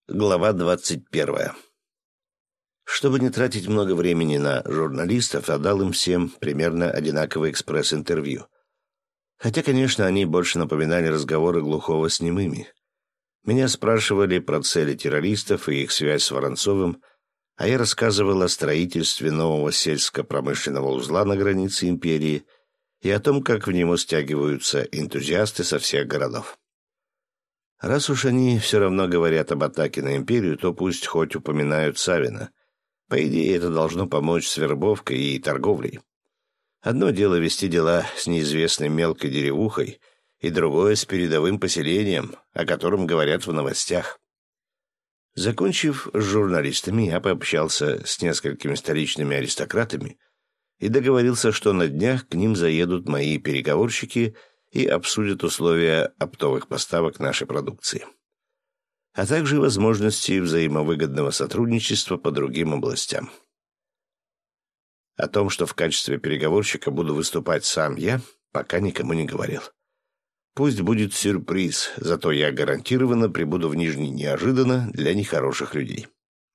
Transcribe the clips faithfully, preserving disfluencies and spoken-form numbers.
Глава двадцать первая. Чтобы не тратить много времени на журналистов, я дал им всем примерно одинаковое экспресс-интервью. Хотя, конечно, они больше напоминали разговоры глухого с немыми. Меня спрашивали про цели террористов и их связь с Воронцовым, а я рассказывал о строительстве нового сельско-промышленного узла на границе империи и о том, как в него стягиваются энтузиасты со всех городов. Раз уж они все равно говорят об атаке на империю, то пусть хоть упоминают Савина. По идее, это должно помочь с вербовкой и торговлей. Одно дело вести дела с неизвестной мелкой деревухой, и другое — с передовым поселением, о котором говорят в новостях. Закончив с журналистами, я пообщался с несколькими столичными аристократами и договорился, что на днях к ним заедут мои переговорщики и обсудят условия оптовых поставок нашей продукции, а также возможности взаимовыгодного сотрудничества по другим областям. О том, что в качестве переговорщика буду выступать сам я, пока никому не говорил. Пусть будет сюрприз, зато я гарантированно прибуду в Нижний неожиданно для нехороших людей.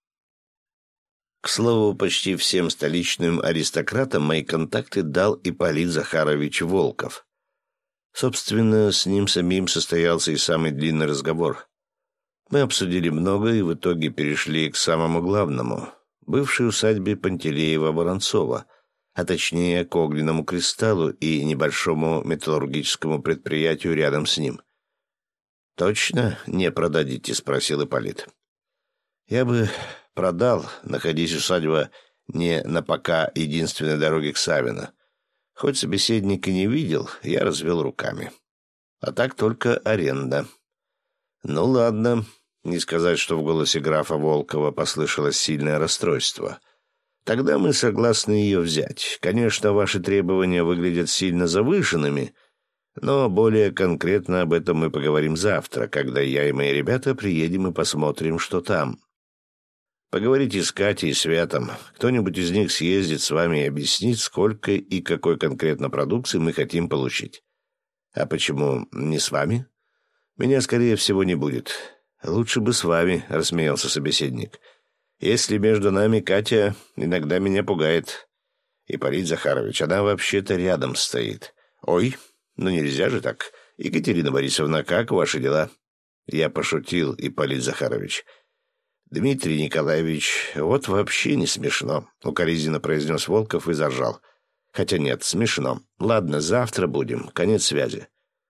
К слову, почти всем столичным аристократам мои контакты дал Ипполит Захарович Волков. Собственно, с ним самим состоялся и самый длинный разговор. Мы обсудили много и в итоге перешли к самому главному — бывшей усадьбе Пантелеева-Воронцова, а точнее к огненному кристаллу и небольшому металлургическому предприятию рядом с ним. «Точно не продадите?» — спросил Ипполит. «Я бы продал, находясь усадьба не на пока единственной дороге к Савино. Хоть собеседник и не видел, я развел руками. А так только аренда». «Ну ладно», не сказать, что в голосе графа Волкова послышалось сильное расстройство. «Тогда мы согласны ее взять. Конечно, ваши требования выглядят сильно завышенными, но более конкретно об этом мы поговорим завтра, когда я и мои ребята приедем и посмотрим, что там. Поговорите с Катей и Святом. Кто-нибудь из них съездит с вами и объяснит, сколько и какой конкретно продукции мы хотим получить. А почему не с вами? Меня, скорее всего, не будет. Лучше бы с вами», — рассмеялся собеседник. «Если между нами Катя иногда меня пугает. Ипполит Захарович, она вообще-то рядом стоит. Ой, ну нельзя же так. Екатерина Борисовна, как ваши дела?» Я пошутил, Ипполит Захарович. «Дмитрий Николаевич, вот вообще не смешно», — укоризненно произнес Волков и заржал. «Хотя нет, смешно. Ладно, завтра будем. Конец связи».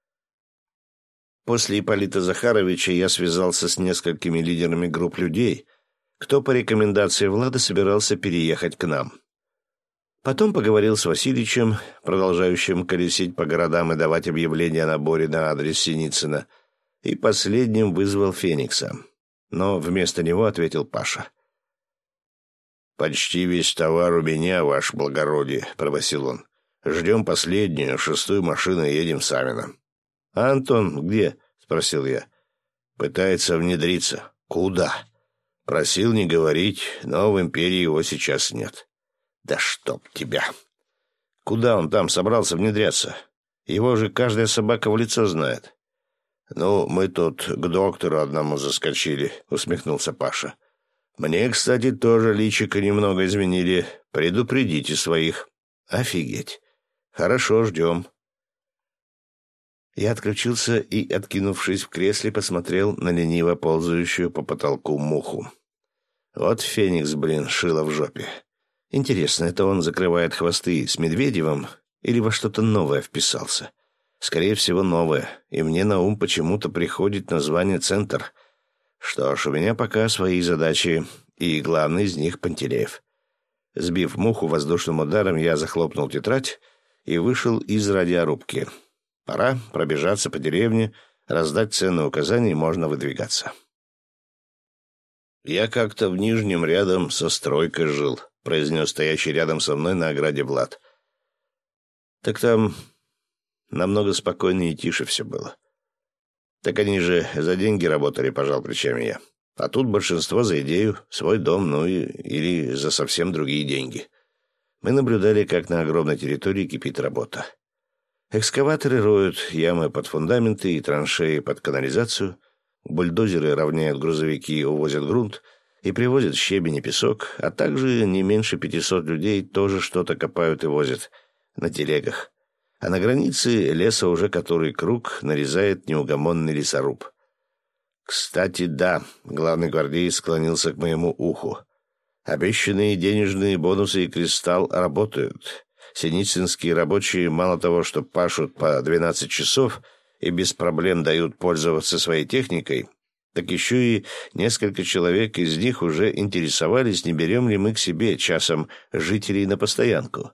После Ипполита Захаровича я связался с несколькими лидерами групп людей, кто по рекомендации Влада собирался переехать к нам. Потом поговорил с Васильичем, продолжающим колесить по городам и давать объявления о наборе на адрес Синицына, и последним вызвал Феникса. Но вместо него ответил Паша. «Почти весь товар у меня, ваше благородие», — пробасил он. «Ждем последнюю, шестую машину и едем в Савино». «А Антон где?» — спросил я. «Пытается внедриться». «Куда?» «Просил не говорить, но в империи его сейчас нет». «Да чтоб тебя!» «Куда он там собрался внедряться? Его же каждая собака в лицо знает». «Ну, мы тут к доктору одному заскочили», — усмехнулся Паша. «Мне, кстати, тоже личико немного изменили. Предупредите своих». «Офигеть! Хорошо, ждем». Я отключился и, откинувшись в кресле, посмотрел на лениво ползающую по потолку муху. Вот Феникс, блин, шило в жопе. Интересно, это он закрывает хвосты с Медведевым или во что-то новое вписался? Скорее всего, новое, и мне на ум почему-то приходит название «Центр». Что ж, у меня пока свои задачи, и главный из них — Пантелеев. Сбив муху воздушным ударом, я захлопнул тетрадь и вышел из радиорубки. Пора пробежаться по деревне, раздать ценные указания, и можно выдвигаться. «Я как-то в Нижнем рядом со стройкой жил», — произнес стоящий рядом со мной на ограде Влад. «Так там намного спокойнее и тише все было». «Так они же за деньги работали», — пожал плечами я. «А тут большинство за идею, свой дом, ну и, или за совсем другие деньги». Мы наблюдали, как на огромной территории кипит работа. Экскаваторы роют ямы под фундаменты и траншеи под канализацию. Бульдозеры равняют грузовики, увозят грунт и привозят щебень и песок, а также не меньше пятисот людей тоже что-то копают и возят на телегах. А на границе леса уже который круг нарезает неугомонный лесоруб. Кстати, да, главный гвардеец склонился к моему уху. Обещанные денежные бонусы и кристалл работают. Синицынские рабочие мало того, что пашут по двенадцать часов и без проблем дают пользоваться своей техникой, так еще и несколько человек из них уже интересовались, не берем ли мы к себе часом жителей на постоянку.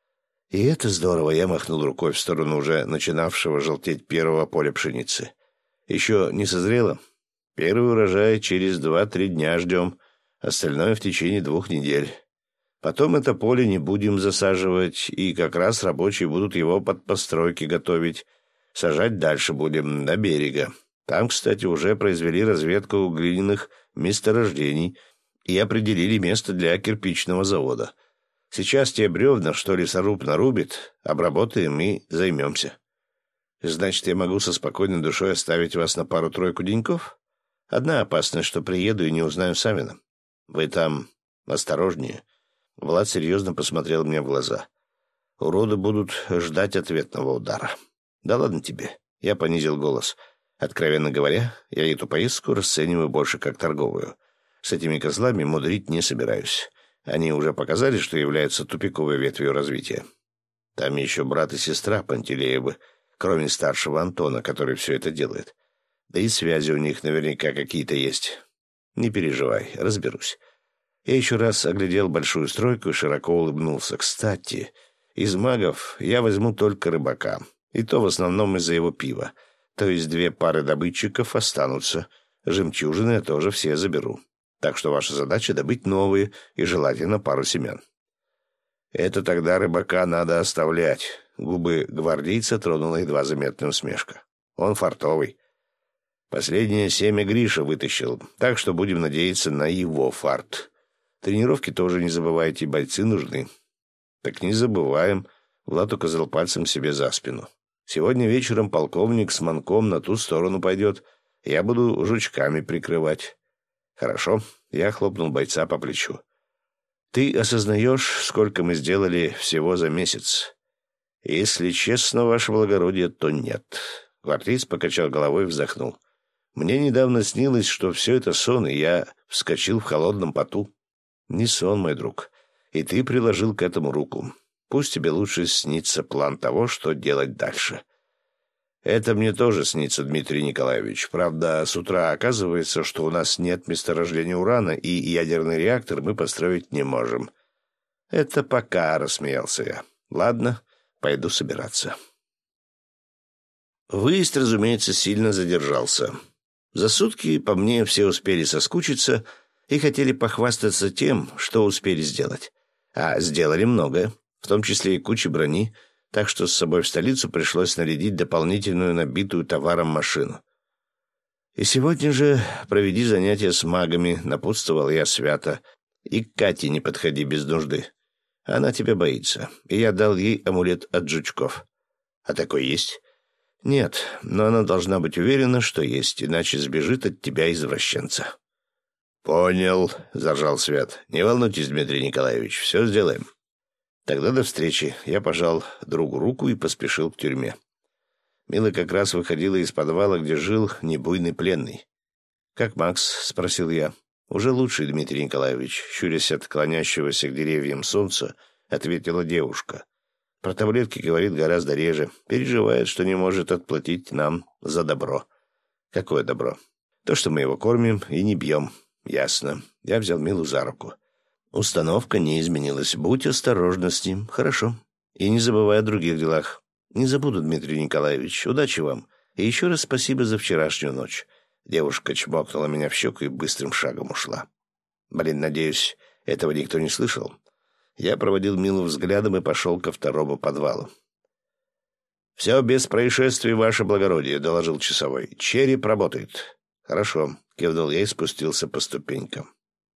И это здорово, я махнул рукой в сторону уже начинавшего желтеть первого поля пшеницы. Еще не созрело? Первый урожай через два-три дня ждем, остальное в течение двух недель. Потом это поле не будем засаживать, и как раз рабочие будут его под постройки готовить. Сажать дальше будем, до берега. Там, кстати, уже произвели разведку глиняных месторождений и определили место для кирпичного завода. Сейчас те бревна, что лесоруб нарубит, обработаем и займемся. Значит, я могу со спокойной душой оставить вас на пару-тройку деньков? Одна опасность, что приеду и не узнаю Савина. Вы там осторожнее. Влад серьезно посмотрел мне в глаза. Уроды будут ждать ответного удара. Да ладно тебе. Я понизил голос. Откровенно говоря, я эту поездку расцениваю больше как торговую. С этими козлами мудрить не собираюсь. Они уже показали, что являются тупиковой ветвью развития. Там еще брат и сестра Пантелеевы, кроме старшего Антона, который все это делает. Да и связи у них наверняка какие-то есть. Не переживай, разберусь. Я еще раз оглядел большую стройку и широко улыбнулся. Кстати, из магов я возьму только рыбака. И то в основном из-за его пива. То есть две пары добытчиков останутся. Жемчужины я тоже все заберу. Так что ваша задача — добыть новые и желательно пару семян. Это тогда рыбака надо оставлять. Губы гвардейца тронула едва заметная усмешка. Он фартовый. Последнее семя Гриша вытащил, так что будем надеяться на его фарт. Тренировки тоже не забывайте, бойцы нужны. Так не забываем. Влад указал пальцем себе за спину. Сегодня вечером полковник с манком на ту сторону пойдет. Я буду жучками прикрывать. Хорошо. Я хлопнул бойца по плечу. Ты осознаешь, сколько мы сделали всего за месяц? Если честно, ваше благородие, то нет. Гвардеец покачал головой и вздохнул. Мне недавно снилось, что все это сон, и я вскочил в холодном поту. Не сон, мой друг. И ты приложил к этому руку. Пусть тебе лучше снится план того, что делать дальше. Это мне тоже снится, Дмитрий Николаевич. Правда, с утра оказывается, что у нас нет месторождения урана, и ядерный реактор мы построить не можем. Это пока, рассмеялся я. Ладно, пойду собираться. Выезд, разумеется, сильно задержался. За сутки по мне все успели соскучиться и хотели похвастаться тем, что успели сделать. А сделали многое, в том числе и куча брони, так что с собой в столицу пришлось нарядить дополнительную набитую товаром машину. И сегодня же проведи занятия с магами, напутствовал я свято, и к Кате не подходи без нужды. Она тебя боится, и я дал ей амулет от жучков. А такой есть? Нет, но она должна быть уверена, что есть, иначе сбежит от тебя извращенца. Понял, заржал Свят. Не волнуйтесь, Дмитрий Николаевич, все сделаем. Тогда до встречи. Я пожал другу руку и поспешил к тюрьме. Мила как раз выходила из подвала, где жил небуйный пленный. «Как Макс?» — спросил я. «Уже лучше, Дмитрий Николаевич», — щурясь от клонящегося к деревьям солнца, ответила девушка. «Про таблетки говорит гораздо реже. Переживает, что не может отплатить нам за добро». «Какое добро?» «То, что мы его кормим и не бьем». «Ясно». Я взял Милу за руку. Установка не изменилась. Будь осторожна с ним. Хорошо. И не забывай о других делах. Не забуду, Дмитрий Николаевич. Удачи вам. И еще раз спасибо за вчерашнюю ночь. Девушка чмокнула меня в щеку и быстрым шагом ушла. Блин, надеюсь, этого никто не слышал. Я проводил Милу взглядом и пошел ко второму подвалу. «Все без происшествий, ваше благородие», — доложил часовой. «Череп работает». «Хорошо», — кивнул я и спустился по ступенькам.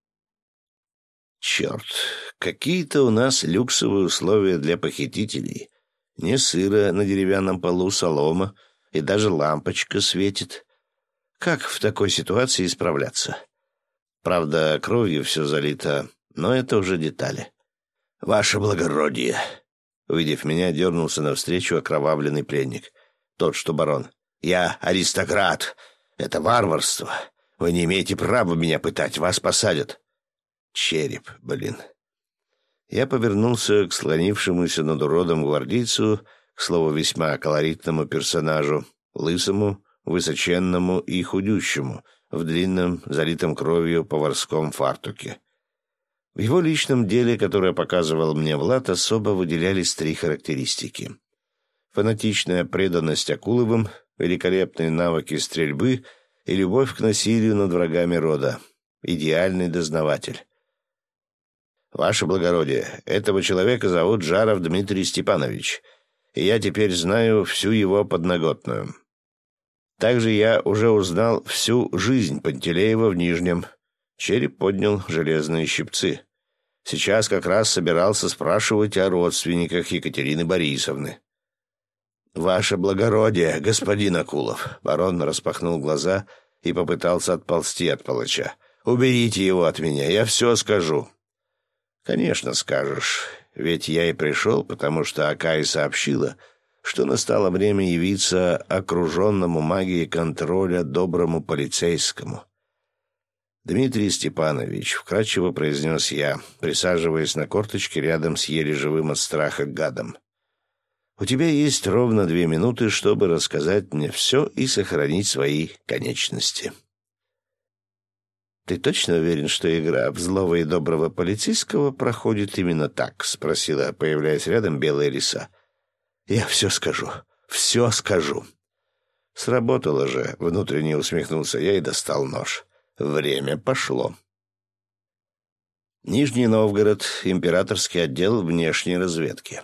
Черт, какие-то у нас люксовые условия для похитителей. Не сыро на деревянном полу, солома, и даже лампочка светит. Как в такой ситуации исправляться? Правда, кровью все залито, но это уже детали. «Ваше благородие!» Увидев меня, дернулся навстречу окровавленный пленник. Тот, что барон. «Я аристократ. Это варварство. Вы не имеете права меня пытать, вас посадят». Череп, блин. Я повернулся к склонившемуся над уродом гвардейцу, к слову, весьма колоритному персонажу, лысому, высоченному и худющему, в длинном, залитом кровью поварском фартуке. В его личном деле, которое показывал мне Влад, особо выделялись три характеристики. Фанатичная преданность Акуловым, великолепные навыки стрельбы и любовь к насилию над врагами рода. Идеальный дознаватель. «Ваше благородие, этого человека зовут Жаров Дмитрий Степанович, и я теперь знаю всю его подноготную. Также я уже узнал всю жизнь Пантелеева в Нижнем». Череп поднял железные щипцы. Сейчас как раз собирался спрашивать о родственниках Екатерины Борисовны. «Ваше благородие, господин Акулов!» Барон распахнул глаза и попытался отползти от палача. «Уберите его от меня, я все скажу». «Конечно скажешь, ведь я и пришел, потому что Акай сообщила, что настало время явиться окруженному магией контроля доброму полицейскому». «Дмитрий Степанович», — вкратчиво произнес я, присаживаясь на корточке рядом с еле живым от страха гадом. «У тебя есть ровно две минуты, чтобы рассказать мне все и сохранить свои конечности». «Ты точно уверен, что игра в злого и доброго полицейского проходит именно так?» — спросила, появляясь рядом, белая лиса. «Я все скажу, все скажу». «Сработало же», — внутренне усмехнулся я и достал нож. Время пошло. Нижний Новгород, императорский отдел внешней разведки.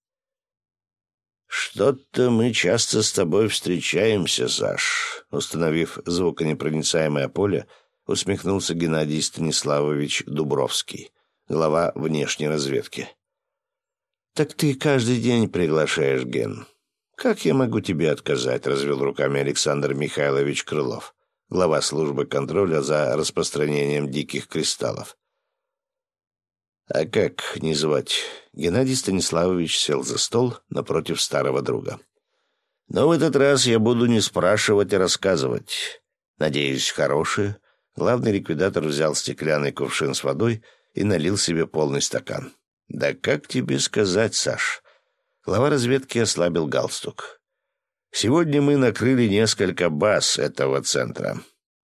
«Что-то мы часто с тобой встречаемся, Саш», — установив звуконепроницаемое поле, усмехнулся Геннадий Станиславович Дубровский, глава внешней разведки. «Так ты каждый день приглашаешь, Ген. Как я могу тебе отказать?» — развел руками Александр Михайлович Крылов, глава службы контроля за распространением диких кристаллов. «А как не звать?» Геннадий Станиславович сел за стол напротив старого друга. «Но в этот раз я буду не спрашивать, а рассказывать. Надеюсь, хорошее». Главный ликвидатор взял стеклянный кувшин с водой и налил себе полный стакан. «Да как тебе сказать, Саш?» Глава разведки ослабил галстук. «Сегодня мы накрыли несколько баз этого центра».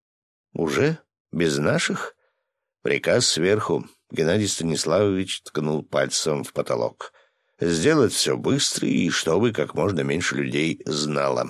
«Уже? Без наших?» «Приказ сверху». Геннадий Станиславович ткнул пальцем в потолок. «Сделать все быстро и чтобы как можно меньше людей знало».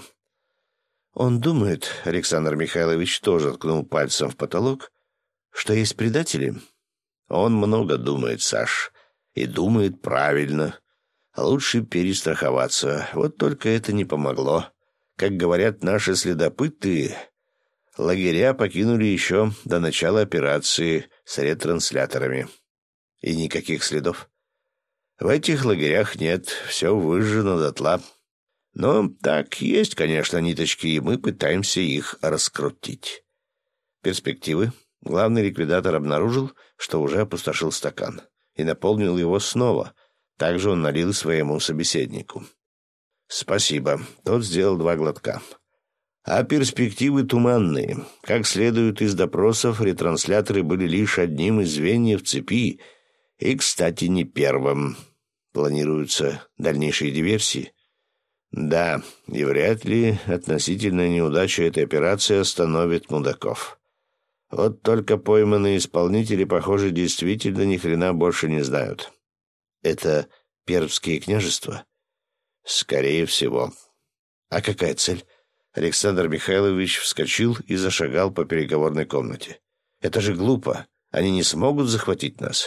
«Он думает», — Александр Михайлович тоже ткнул пальцем в потолок, «что есть предатели?» «Он много думает, Саш, и думает правильно. Лучше перестраховаться. Вот только это не помогло. Как говорят наши следопыты, лагеря покинули еще до начала операции с ретрансляторами. И никаких следов. В этих лагерях нет, все выжжено дотла. Но так, есть, конечно, ниточки, и мы пытаемся их раскрутить». Перспективы. Главный ликвидатор обнаружил, что уже опустошил стакан, и наполнил его снова. Также он налил своему собеседнику. «Спасибо». Тот сделал два глотка. «А перспективы туманные. Как следует из допросов, ретрансляторы были лишь одним из звеньев цепи, и, кстати, не первым. Планируются дальнейшие диверсии?» «Да, и вряд ли относительная неудача этой операции остановит мудаков. Вот только пойманные исполнители, похоже, действительно ни хрена больше не знают». «Это Пермские княжества?» «Скорее всего». «А какая цель?» Александр Михайлович вскочил и зашагал по переговорной комнате. «Это же глупо. Они не смогут захватить нас».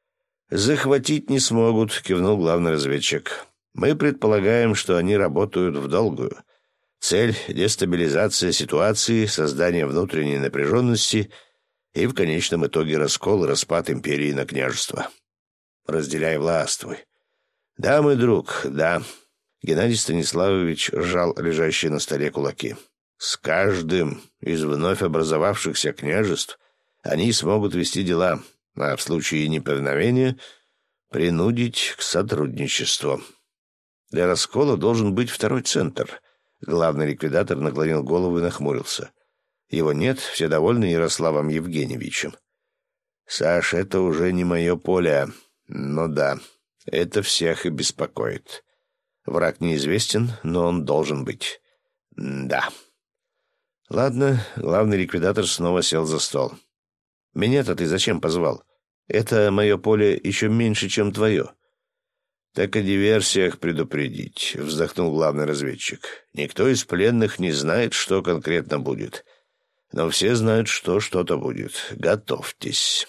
«Захватить не смогут», — кивнул главный разведчик. «Мы предполагаем, что они работают в долгую. Цель — дестабилизация ситуации, создание внутренней напряженности и в конечном итоге раскол и распад империи на княжество. Разделяй, властвуй». «Да, мой друг, да». Геннадий Станиславович сжал лежащие на столе кулаки. С каждым из вновь образовавшихся княжеств они смогут вести дела, а в случае неповиновения принудить к сотрудничеству. Для раскола должен быть второй центр. Главный ликвидатор наклонил голову и нахмурился. Его нет, все довольны Ярославом Евгеньевичем. «Саш, это уже не мое поле. Но да, это всех и беспокоит. Враг неизвестен, но он должен быть. Да». «Ладно», — главный ликвидатор снова сел за стол. «Меня-то ты зачем позвал? Это мое поле еще меньше, чем твое». «Так о диверсиях предупредить», — вздохнул главный разведчик. «Никто из пленных не знает, что конкретно будет. Но все знают, что что-то будет. Готовьтесь».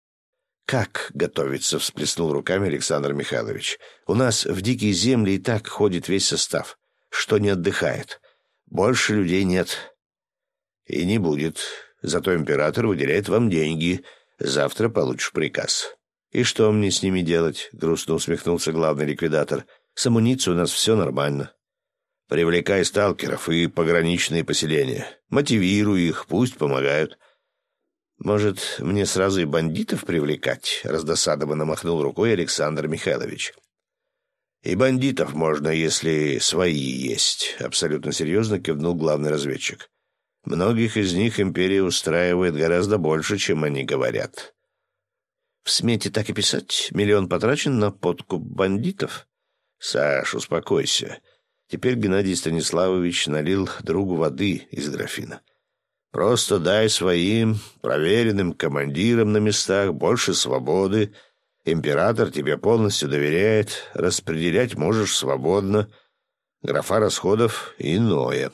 «Как готовиться?» — всплеснул руками Александр Михайлович. «У нас в дикие земли и так ходит весь состав, что не отдыхает. Больше людей нет». «И не будет. Зато император выделяет вам деньги. Завтра получишь приказ». «И что мне с ними делать?» — грустно усмехнулся главный ликвидатор. «С амуницией у нас все нормально». «Привлекай сталкеров и пограничные поселения. Мотивируй их, пусть помогают». «Может, мне сразу и бандитов привлекать?» — раздосадованно махнул рукой Александр Михайлович. «И бандитов можно, если свои есть», — абсолютно серьезно кивнул главный разведчик. «Многих из них империя устраивает гораздо больше, чем они говорят». «В смете так и писать? Миллион потрачен на подкуп бандитов?» «Саш, успокойся». Теперь Геннадий Станиславович налил другу воды из графина. «Просто дай своим проверенным командирам на местах больше свободы. Император тебе полностью доверяет. Распределять можешь свободно. Графа расходов иное».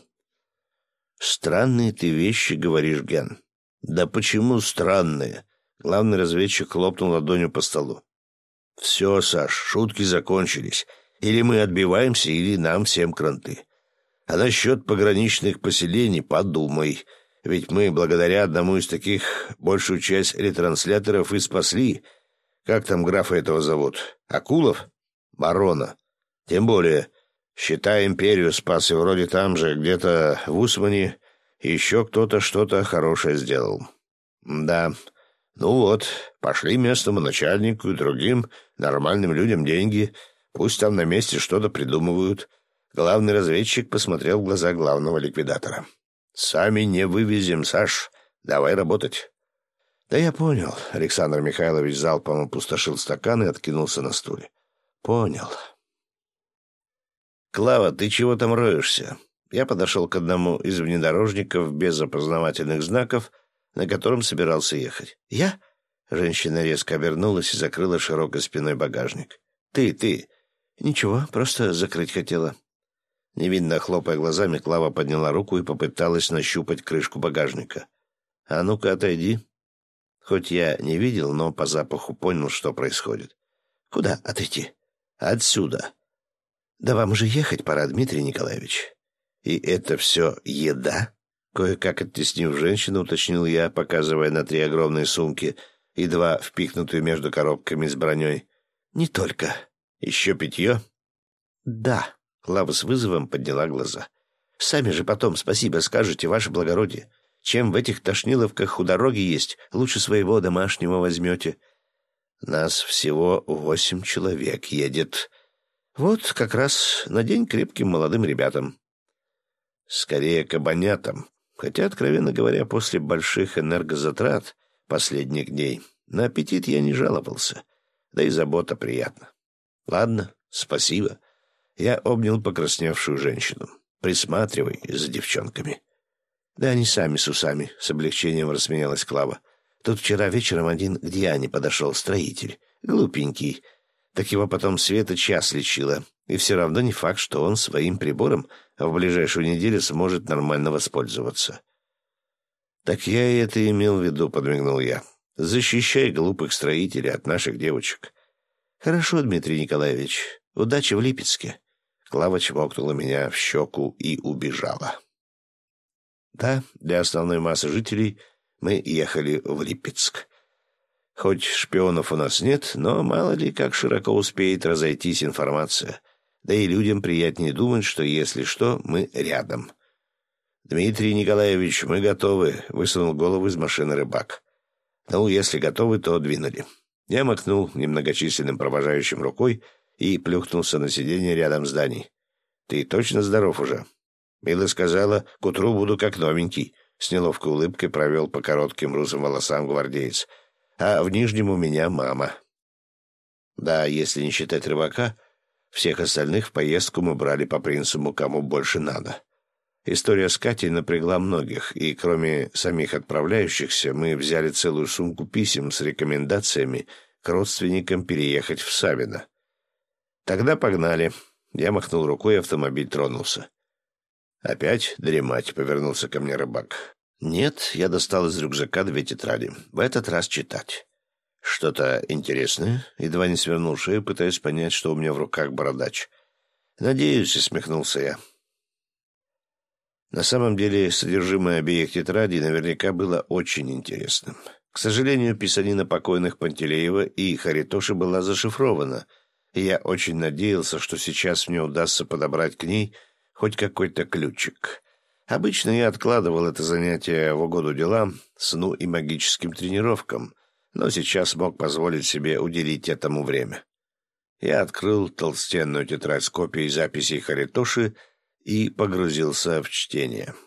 «Странные ты вещи говоришь, Ген». «Да почему странные?» Главный разведчик хлопнул ладонью по столу. «Все, Саш, шутки закончились. Или мы отбиваемся, или нам всем кранты. А насчет пограничных поселений подумай. Ведь мы благодаря одному из таких большую часть ретрансляторов и спасли. Как там графа этого зовут? Акулов? Барона. Тем более, считай, империю спас, и вроде там же, где-то в Усмане, еще кто-то что-то хорошее сделал. Да, ну вот, пошли местному начальнику и другим нормальным людям деньги. Пусть там на месте что-то придумывают». Главный разведчик посмотрел в глаза главного ликвидатора. «Сами не вывезем, Саш. Давай работать». «Да я понял». Александр Михайлович залпом опустошил стакан и откинулся на стуле. «Понял». «Клава, ты чего там роешься?» Я подошел к одному из внедорожников без опознавательных знаков, на котором собирался ехать. «Я?» Женщина резко обернулась и закрыла широкой спиной багажник. «Ты, ты!» «Ничего, просто закрыть хотела». Невинно хлопая глазами, Клава подняла руку и попыталась нащупать крышку багажника. «А ну-ка, отойди». Хоть я не видел, но по запаху понял, что происходит. «Куда отойти?» «Отсюда». «Да вам же ехать пора, Дмитрий Николаевич». «И это все еда?» Кое-как оттеснив женщину, уточнил я, показывая на три огромные сумки и два впихнутые между коробками с броней. «Не только». «Еще питье?» «Да». Клава с вызовом подняла глаза. «Сами же потом спасибо скажете, ваше благородие. Чем в этих тошниловках у дороги есть, лучше своего домашнего возьмете». «Нас всего восемь человек едет». «Вот как раз на день крепким молодым ребятам». «Скорее кабанятам. Хотя, откровенно говоря, после больших энергозатрат последних дней на аппетит я не жаловался. Да и забота приятна. Ладно, спасибо». Я обнял покрасневшую женщину. «Присматривай за девчонками». «Да они сами с усами», — с облегчением рассмеялась Клава. «Тут вчера вечером один к Диане подошел строитель. Глупенький. Так его потом Света час лечила. И все равно не факт, что он своим прибором в ближайшую неделю сможет нормально воспользоваться». «Так я и это имел в виду», — подмигнул я. «Защищай глупых строителей от наших девочек». «Хорошо, Дмитрий Николаевич. Удачи в Липецке». Клава чмокнула меня в щеку и убежала. Да, для основной массы жителей мы ехали в Липецк. Хоть шпионов у нас нет, но мало ли как широко успеет разойтись информация. Да и людям приятнее думать, что если что, мы рядом. «Дмитрий Николаевич, мы готовы», — высунул голову из машины рыбак. «Ну, если готовы, то двинули». Я махнул немногочисленным провожающим рукой и плюхнулся на сиденье рядом с Даней. «Ты точно здоров уже?» Мила сказала, к утру буду как новенький. С неловкой улыбкой провел по коротким русым волосам гвардеец. «А в Нижнем у меня мама». Да, если не считать рыбака, всех остальных в поездку мы брали по принципу «кому больше надо». История с Катей напрягла многих, и кроме самих отправляющихся мы взяли целую сумку писем с рекомендациями к родственникам переехать в Савино. «Тогда погнали». Я махнул рукой, и автомобиль тронулся. «Опять дремать?» — повернулся ко мне рыбак. «Нет», — я достал из рюкзака две тетради. «В этот раз читать». «Что-то интересное?» — едва не свернул шею, пытаясь понять, что у меня в руках бородач. «Надеюсь», — усмехнулся я. На самом деле, содержимое обеих тетрадей наверняка было очень интересным. К сожалению, писанина покойных Пантелеева и Харитоши была зашифрована, и я очень надеялся, что сейчас мне удастся подобрать к ней хоть какой-то ключик. Обычно я откладывал это занятие в угоду делам, сну и магическим тренировкам, но сейчас мог позволить себе уделить этому время. Я открыл толстенную тетрадь с копией записей Харитоши и погрузился в чтение.